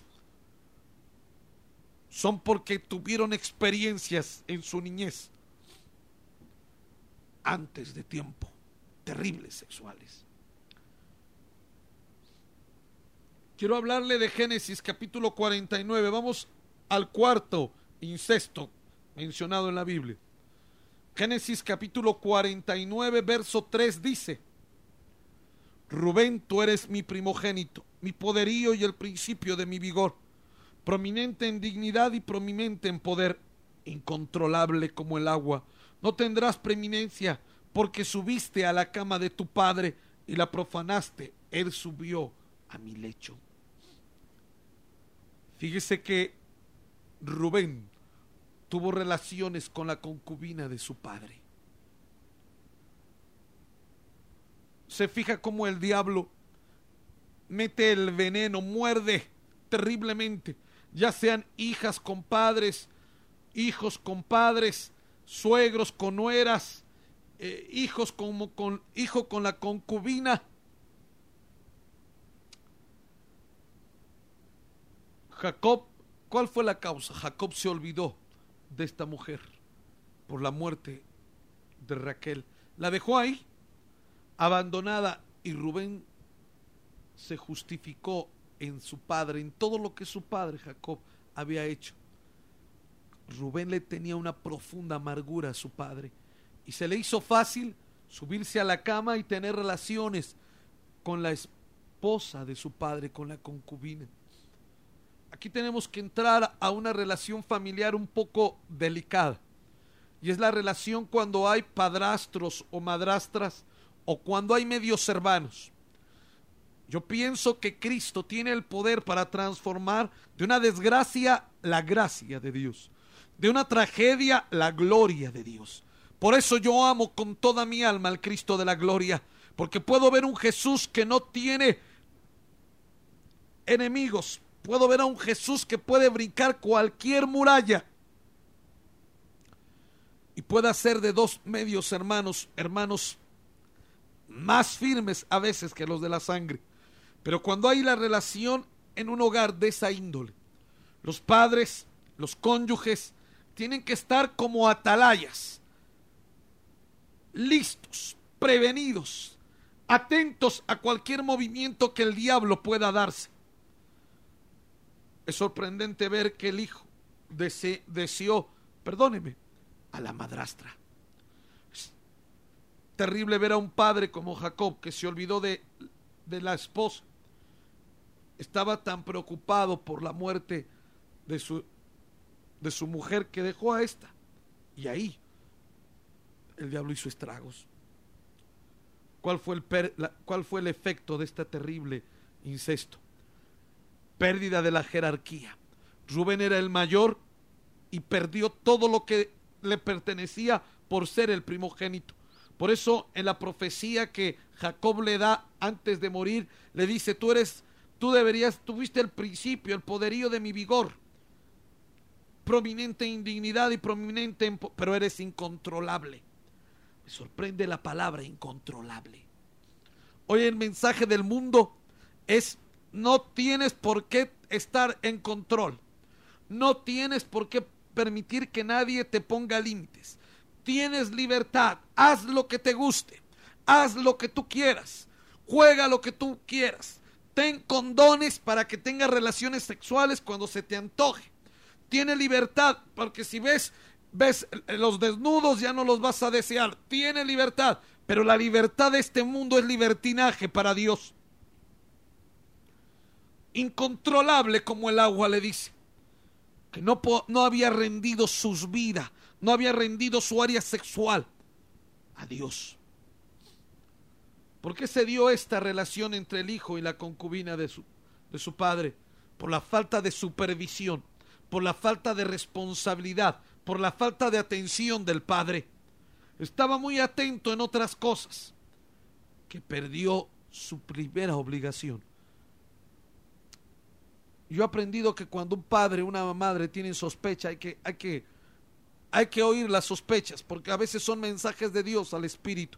son porque tuvieron experiencias en su niñez antes de tiempo, terribles sexuales. Quiero hablarle de Génesis capítulo cuarenta y nueve. Vamos al cuarto incesto mencionado en la Biblia. Génesis capítulo cuarenta y nueve, verso tres dice: Rubén, tú eres mi primogénito, mi poderío y el principio de mi vigor, prominente en dignidad y prominente en poder, incontrolable como el agua. No tendrás preeminencia, porque subiste a la cama de tu padre y la profanaste. Él subió a mi lecho. Fíjese que Rubén tuvo relaciones con la concubina de su padre. Se fija cómo el diablo mete el veneno, muerde terriblemente, ya sean hijas con padres, hijos con padres, suegros con nueras, eh, hijos como con hijo con la concubina. Jacob, ¿cuál fue la causa? Jacob se olvidó de esta mujer por la muerte de Raquel. La dejó ahí, abandonada, y Rubén se justificó en su padre, en todo lo que su padre Jacob había hecho. Rubén le tenía una profunda amargura a su padre, y se le hizo fácil subirse a la cama y tener relaciones con la esposa de su padre, con la concubina. Aquí tenemos que entrar a una relación familiar un poco delicada, y es la relación cuando hay padrastros o madrastras, o cuando hay medios hermanos. Yo pienso que Cristo tiene el poder para transformar de una desgracia la gracia de Dios, de una tragedia la gloria de Dios. Por eso yo amo con toda mi alma al Cristo de la gloria, porque puedo ver un Jesús que no tiene enemigos. Puedo ver a un Jesús que puede brincar cualquier muralla y puede hacer de dos medios hermanos, hermanos más firmes a veces que los de la sangre. Pero cuando hay la relación en un hogar de esa índole, los padres, los cónyuges, tienen que estar como atalayas, listos, prevenidos, atentos a cualquier movimiento que el diablo pueda darse. Es sorprendente ver que el hijo dese, deseó, perdóneme, a la madrastra. Es terrible ver a un padre como Jacob que se olvidó de, de la esposa. Estaba tan preocupado por la muerte de su, de su mujer que dejó a esta. Y ahí el diablo hizo estragos. ¿Cuál fue el, per, la, cuál fue el efecto de este terrible incesto? Pérdida de la jerarquía. Rubén era el mayor y perdió todo lo que le pertenecía por ser el primogénito. Por eso en la profecía que Jacob le da antes de morir, le dice, tú eres, tú deberías, tuviste el principio, el poderío de mi vigor, prominente en dignidad y prominente en, pero eres incontrolable. Me sorprende la palabra incontrolable. Hoy el mensaje del mundo es, no tienes por qué estar en control. No tienes por qué permitir que nadie te ponga límites. Tienes libertad, haz lo que te guste, haz lo que tú quieras, juega lo que tú quieras. Ten condones para que tengas relaciones sexuales cuando se te antoje. Tiene libertad, porque si ves, ves los desnudos ya no los vas a desear. Tiene libertad, pero la libertad de este mundo es libertinaje para Dios. Incontrolable como el agua, le dice, que no, no había rendido sus vidas, no había rendido su área sexual a Dios. ¿Por qué se dio esta relación entre el hijo y la concubina de su, de su padre? Por la falta de supervisión, por la falta de responsabilidad, por la falta de atención del padre. Estaba muy atento en otras cosas, que perdió su primera obligación. Yo he aprendido que cuando un padre o una madre tienen sospecha, hay que, hay que, hay que oír las sospechas, porque a veces son mensajes de Dios al espíritu.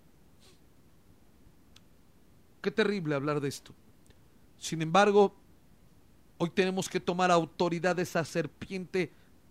Qué terrible hablar de esto. Sin embargo, hoy tenemos que tomar autoridad de esa serpiente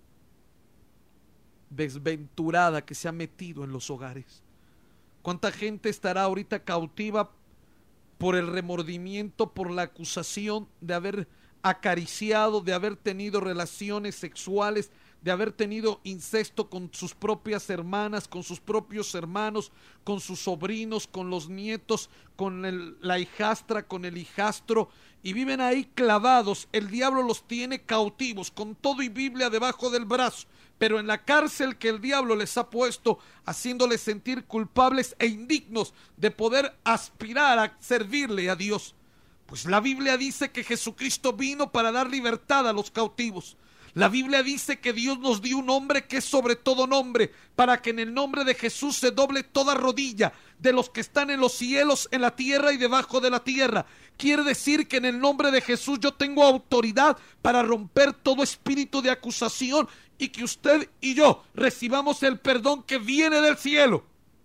desventurada que se ha metido en los hogares. ¿Cuánta gente estará ahorita cautiva por el remordimiento, por la acusación de haber acariciado, de haber tenido relaciones sexuales, de haber tenido incesto con sus propias hermanas, con sus propios hermanos, con sus sobrinos, con los nietos, con el, la hijastra, con el hijastro, y viven ahí clavados? El diablo los tiene cautivos, con todo y Biblia debajo del brazo, pero en la cárcel que el diablo les ha puesto, haciéndoles sentir culpables e indignos de poder aspirar a servirle a Dios. Pues la Biblia dice que Jesucristo vino para dar libertad a los cautivos. La Biblia dice que Dios nos dio un nombre que es sobre todo nombre, para que en el nombre de Jesús se doble toda rodilla de los que están en los cielos, en la tierra y debajo de la tierra. Quiere decir que en el nombre de Jesús yo tengo autoridad para romper todo espíritu de acusación y que usted y yo recibamos el perdón que viene del cielo.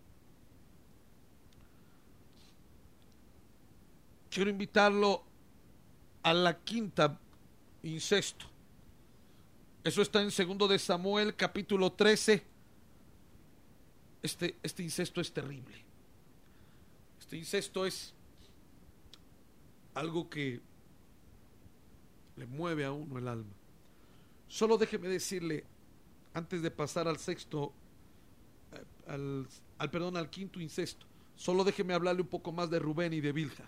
Quiero invitarlo a la quinta, incesto. Eso está en segundo de Samuel, capítulo trece. Este, este incesto es terrible. Este incesto es algo que le mueve a uno el alma. Solo déjeme decirle, antes de pasar al sexto, al, al perdón, al quinto incesto, solo déjeme hablarle un poco más de Rubén y de Bilha.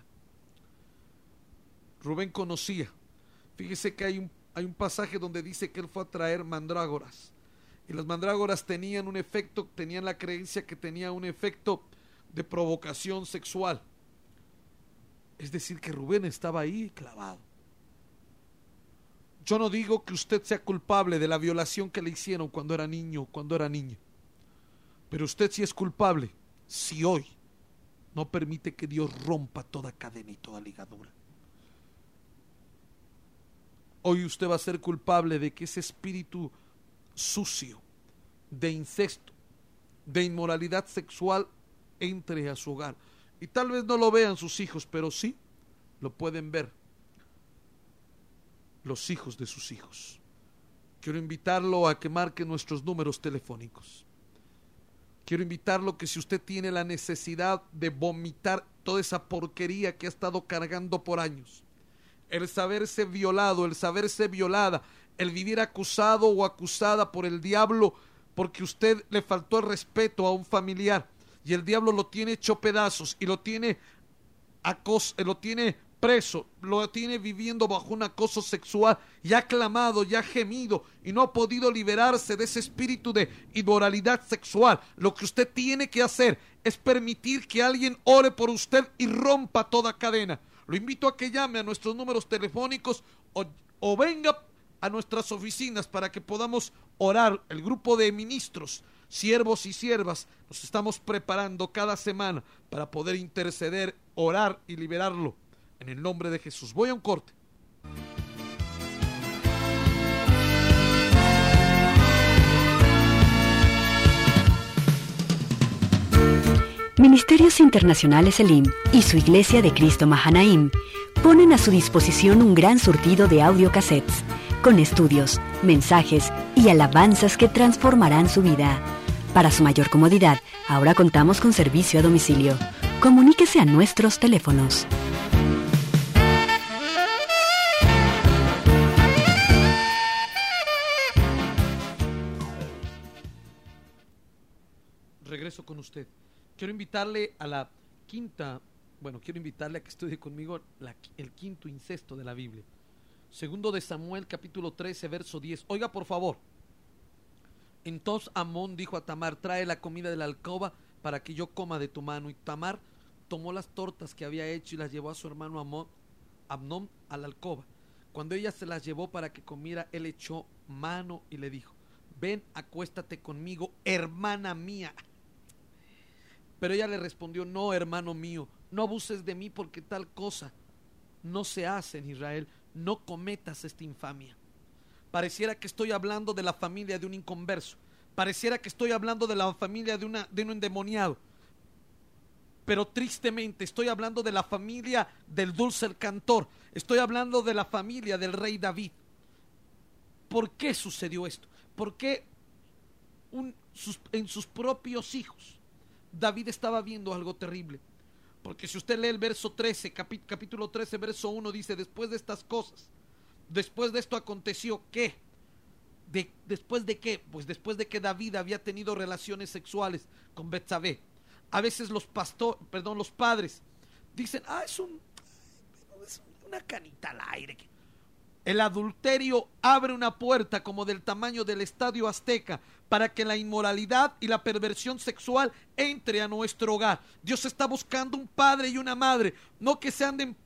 Rubén conocía. Fíjese que hay un, hay un pasaje donde dice que él fue a traer mandrágoras. Y las mandrágoras tenían un efecto, tenían la creencia que tenía un efecto de provocación sexual. Es decir, que Rubén estaba ahí clavado. Yo no digo que usted sea culpable de la violación que le hicieron cuando era niño, cuando era niña. Pero usted sí es culpable si hoy no permite que Dios rompa toda cadena y toda ligadura. Hoy usted va a ser culpable de que ese espíritu sucio, de incesto, de inmoralidad sexual, entre a su hogar. Y tal vez no lo vean sus hijos, pero sí lo pueden ver los hijos de sus hijos. Quiero invitarlo a que marque nuestros números telefónicos. Quiero invitarlo que si usted tiene la necesidad de vomitar toda esa porquería que ha estado cargando por años, el saberse violado, el saberse violada, el vivir acusado o acusada por el diablo porque usted le faltó el respeto a un familiar y el diablo lo tiene hecho pedazos y lo tiene acos, lo tiene preso, lo tiene viviendo bajo un acoso sexual y ha clamado, y ha gemido y no ha podido liberarse de ese espíritu de inmoralidad sexual. Lo que usted tiene que hacer es permitir que alguien ore por usted y rompa toda cadena. Lo invito a que llame a nuestros números telefónicos o, o venga a nuestras oficinas para que podamos orar. El grupo de ministros siervos y siervas, nos estamos preparando cada semana para poder interceder, orar y liberarlo en el nombre de Jesús. Voy a un corte. Ministerios Internacionales Elim y su Iglesia de Cristo Mahanaim ponen a su disposición un gran surtido de audiocassettes con estudios, mensajes y alabanzas que transformarán su vida. Para su mayor comodidad, ahora contamos con servicio a domicilio. Comuníquese a nuestros teléfonos. Regreso con usted. Quiero invitarle a la quinta, bueno, quiero invitarle a que estudie conmigo la, el quinto incesto de la Biblia. Segundo de Samuel, capítulo trece, verso diez. Oiga, por favor. Entonces Amón dijo a Tamar: trae la comida de la alcoba para que yo coma de tu mano. Y Tamar tomó las tortas que había hecho y las llevó a su hermano Amón, Amnón a la alcoba. Cuando ella se las llevó para que comiera, él echó mano y le dijo: ven, acuéstate conmigo, hermana mía. Pero ella le respondió: no, hermano mío, no abuses de mí, porque tal cosa no se hace en Israel. No cometas esta infamia. Pareciera que estoy hablando de la familia de un inconverso. Pareciera que estoy hablando de la familia de, una, de un endemoniado. Pero tristemente estoy hablando de la familia del dulce el cantor. Estoy hablando de la familia del rey David. ¿Por qué sucedió esto? ¿Por qué un, sus, en sus propios hijos David estaba viendo algo terrible? Porque si usted lee el verso trece, capi, capítulo trece, verso uno, dice: después de estas cosas, después de esto aconteció ¿qué? De, ¿Después de qué? Pues después de que David había tenido relaciones sexuales con Betsabé. A veces los pastores, perdón, los padres dicen: ah, es, un, es una canita al aire. El adulterio abre una puerta como del tamaño del Estadio Azteca para que la inmoralidad y la perversión sexual entre a nuestro hogar. Dios está buscando un padre y una madre, no que se anden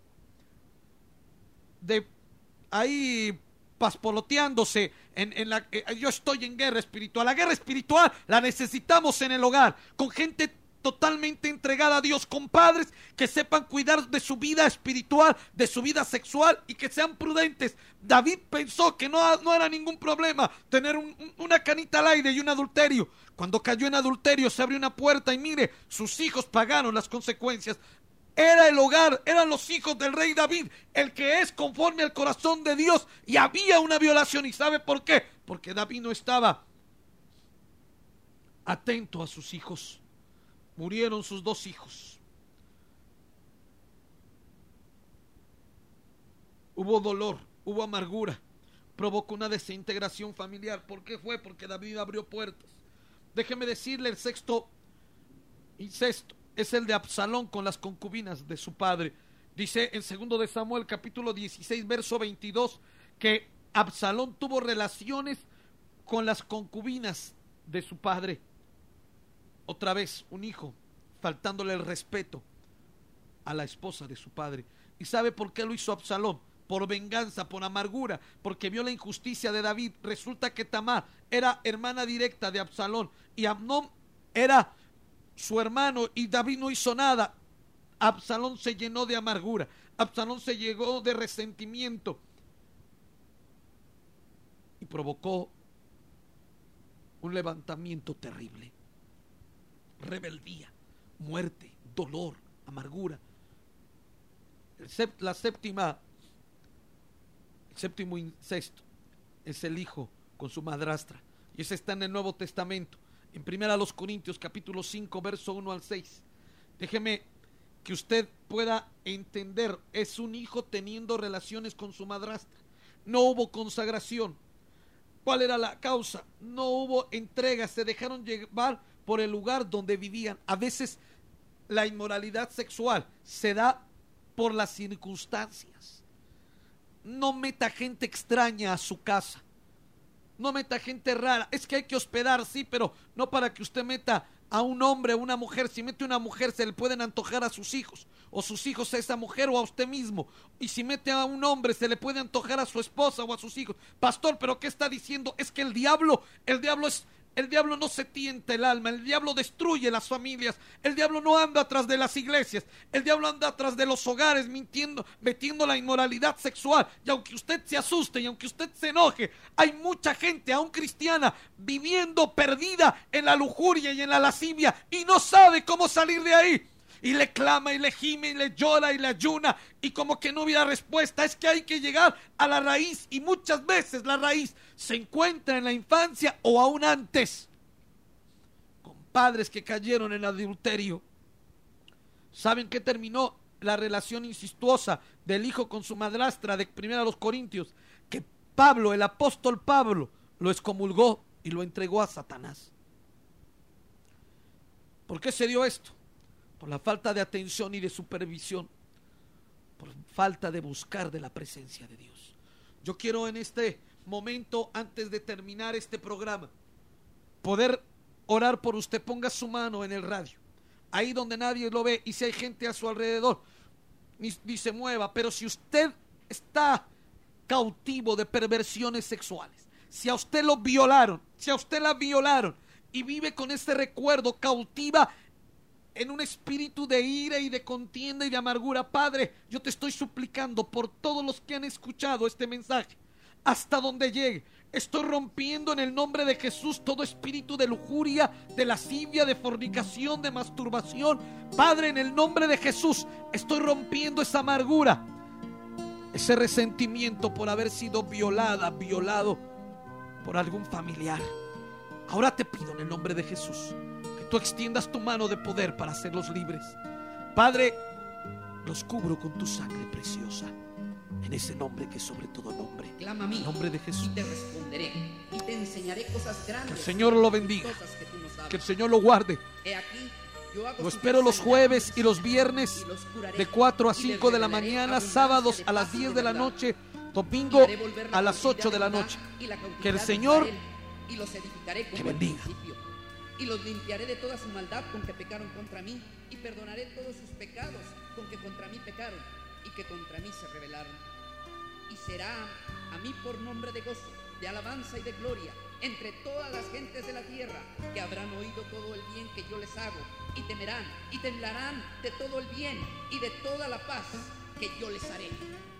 de ahí paspoloteándose en, en la, eh, yo estoy en guerra espiritual. La guerra espiritual la necesitamos en el hogar, con gente totalmente entregada a Dios, con padres que sepan cuidar de su vida espiritual, de su vida sexual, y que sean prudentes. David pensó que no, no era ningún problema tener un, un, una canita al aire y un adulterio. Cuando cayó en adulterio se abrió una puerta y mire, sus hijos pagaron las consecuencias. Era el hogar, eran los hijos del rey David, el que es conforme al corazón de Dios, y había una violación. ¿Y sabe por qué? Porque David no estaba atento a sus hijos. Murieron sus dos hijos. Hubo dolor, hubo amargura, provocó una desintegración familiar. ¿Por qué fue? Porque David abrió puertas. Déjeme decirle, el sexto incesto es el de Absalón con las concubinas de su padre. Dice en segundo de Samuel, capítulo dieciséis, verso veintidós, que Absalón tuvo relaciones con las concubinas de su padre. Otra vez, un hijo faltándole el respeto a la esposa de su padre. ¿Y sabe por qué lo hizo Absalón? Por venganza, por amargura, porque vio la injusticia de David. Resulta que Tamar era hermana directa de Absalón y Amnón era su hermano, y David no hizo nada. Absalón se llenó de amargura, Absalón se llenó de resentimiento y provocó un levantamiento terrible. Rebeldía, muerte, dolor, amargura. El sept, la séptima, el séptimo incesto es el hijo con su madrastra, y ese está en el Nuevo Testamento, en Primera a los Corintios, capítulo cinco, verso uno al seis. Déjeme que usted pueda entender, es un hijo teniendo relaciones con su madrastra. No hubo consagración. ¿Cuál era la causa? No hubo entrega, se dejaron llevar por el lugar donde vivían. A veces la inmoralidad sexual se da por las circunstancias. No meta gente extraña a su casa. No meta gente rara. Es que hay que hospedar, sí, pero no para que usted meta a un hombre o una mujer. Si mete una mujer, se le pueden antojar a sus hijos, o sus hijos a esa mujer o a usted mismo. Y si mete a un hombre, se le puede antojar a su esposa o a sus hijos. Pastor, ¿pero qué está diciendo? Es que el diablo, el diablo es el diablo no se tienta el alma, el diablo destruye las familias, el diablo no anda atrás de las iglesias, el diablo anda atrás de los hogares, mintiendo, metiendo la inmoralidad sexual. Y aunque usted se asuste y aunque usted se enoje, hay mucha gente, aún cristiana, viviendo perdida en la lujuria y en la lascivia y no sabe cómo salir de ahí. Y le clama y le gime y le llora y le ayuna y como que no hubiera respuesta. Es que hay que llegar a la raíz y muchas veces la raíz se encuentra en la infancia o aún antes, con padres que cayeron en adulterio. ¿Saben qué terminó la relación incestuosa del hijo con su madrastra de primera a los Corintios? Que Pablo, el apóstol Pablo, lo excomulgó y lo entregó a Satanás. ¿Por qué se dio esto? Por la falta de atención y de supervisión, por falta de buscar de la presencia de Dios. Yo quiero en este momento, antes de terminar este programa, poder orar por usted. Ponga su mano en el radio, ahí donde nadie lo ve, y si hay gente a su alrededor, ni, ni se mueva. Pero si usted está cautivo de perversiones sexuales, si a usted lo violaron, si a usted la violaron y vive con ese recuerdo, cautiva en un espíritu de ira y de contienda y de amargura, Padre, yo te estoy suplicando por todos los que han escuchado este mensaje, hasta donde llegue, estoy rompiendo en el nombre de Jesús todo espíritu de lujuria, de lascivia, de fornicación, de masturbación. Padre, en el nombre de Jesús, estoy rompiendo esa amargura, ese resentimiento por haber sido violada, violado por algún familiar. Ahora te pido en el nombre de Jesús, tú extiendas tu mano de poder para hacerlos libres. Padre, los cubro con tu sangre preciosa, en ese nombre que es sobre todo nombre. Clama a mí, en nombre de Jesús. Y te responderé, y te enseñaré cosas grandes. Que el Señor lo bendiga, Que, tú no sabes. que el Señor lo guarde. He aquí, yo hago lo espero los jueves y los viernes de cuatro a cinco de la mañana, sábados a las diez de la noche, domingo a las ocho de la noche. Que el Señor y los edificaré te bendiga. Y los limpiaré de toda su maldad con que pecaron contra mí, y perdonaré todos sus pecados con que contra mí pecaron y que contra mí se rebelaron. Y será a mí por nombre de gozo, de alabanza y de gloria entre todas las gentes de la tierra, que habrán oído todo el bien que yo les hago, y temerán y temblarán de todo el bien y de toda la paz que yo les haré.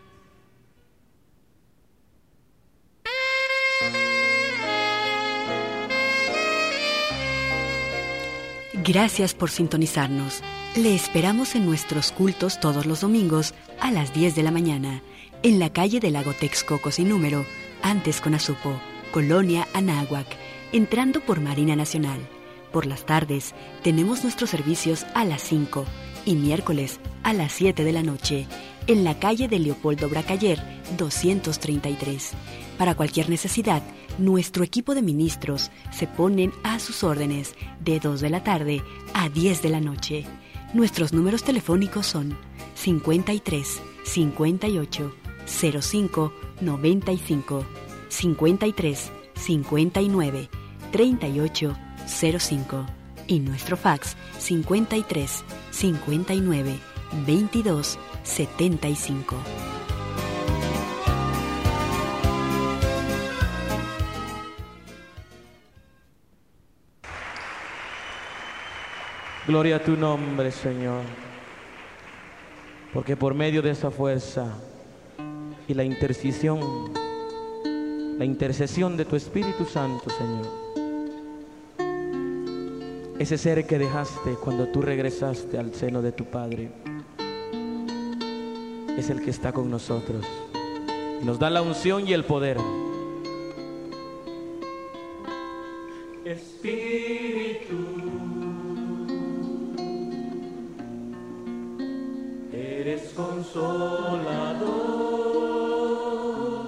Gracias por sintonizarnos. Le esperamos en nuestros cultos todos los domingos a las diez de la mañana, en la calle del Lago Texcoco sin número, antes con Azupo, Colonia Anáhuac, entrando por Marina Nacional. Por las tardes tenemos nuestros servicios a las cinco y miércoles a las siete de la noche, en la calle de Leopoldo Bracayer doscientos treinta y tres. Para cualquier necesidad, nuestro equipo de ministros se ponen a sus órdenes de dos de la tarde a diez de la noche. Nuestros números telefónicos son cincuenta y tres, cincuenta y ocho, cero cinco, noventa y cinco, cincuenta y tres, cincuenta y nueve, treinta y ocho, cero cinco y nuestro fax cincuenta y tres, cincuenta y nueve, veintidós, setenta y cinco. Gloria a tu nombre, Señor, porque por medio de esa fuerza y la intercesión, la intercesión de tu Espíritu Santo, Señor, ese ser que dejaste cuando tú regresaste al seno de tu Padre, es el que está con nosotros y nos da la unción y el poder. Espíritu, eres consolador,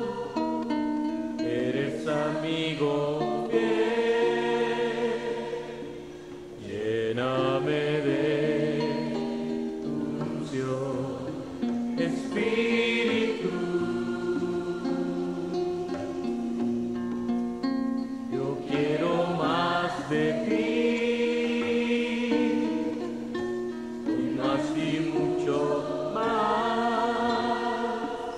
eres amigo fiel, lléname de tu unción, Espíritu, yo quiero más de ti. Y más y mucho más,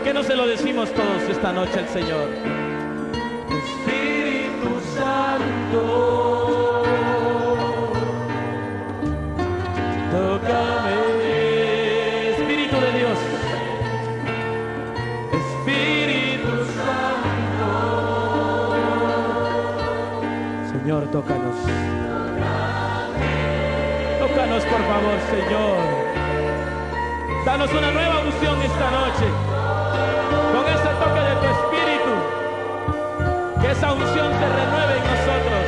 ¿Por qué no se lo decimos todos esta noche al Señor? Espíritu Santo, tócame. Espíritu de Dios, Espíritu Santo, Señor, tócanos. Tócanos, por favor, Señor. Danos una nueva unción esta noche. Con ese toque de tu Espíritu, que esa unción se renueve en nosotros.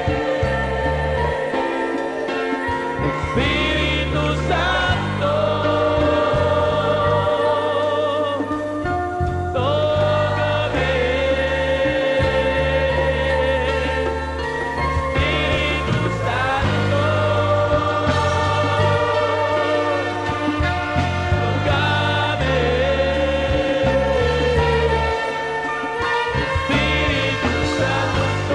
Espíritu Santo, tócame. Espíritu Santo, tócame. Espíritu Santo,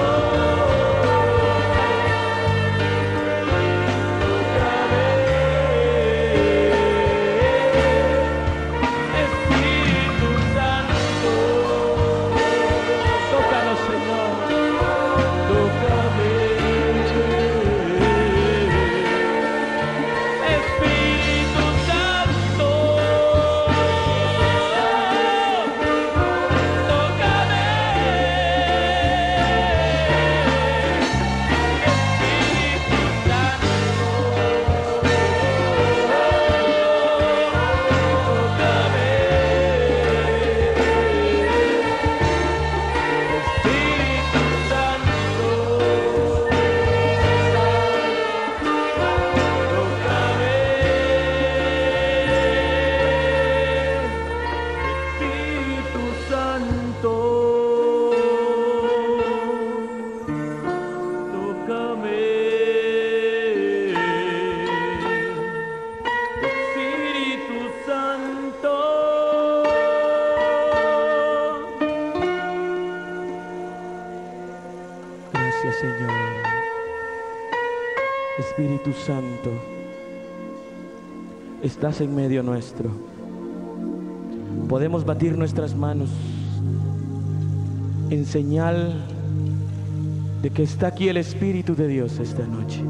Espíritu Santo, tócanos, Señor, tócame. Espíritu Santo, tócame. Espíritu Santo, tócame. Espíritu Santo, gracias, Señor. Espíritu Santo, estás en medio nuestro. Podemos batir nuestras manos en señal de que está aquí el Espíritu de Dios esta noche.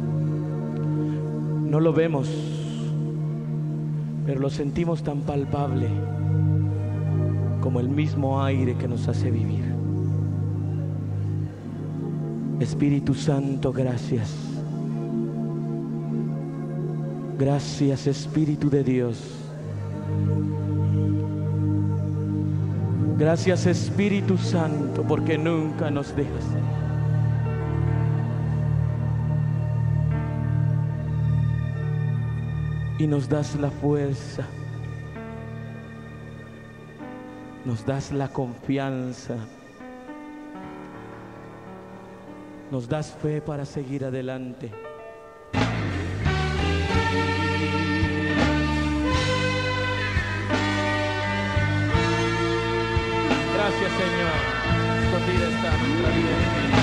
No lo vemos, pero lo sentimos tan palpable como el mismo aire que nos hace vivir. Espíritu Santo, gracias. Gracias, Espíritu de Dios. Gracias, Espíritu Santo, porque nunca nos dejas. Y nos das la fuerza, nos das la confianza, nos das fe para seguir adelante. Gracias, Señor. Escondida está nuestra vida.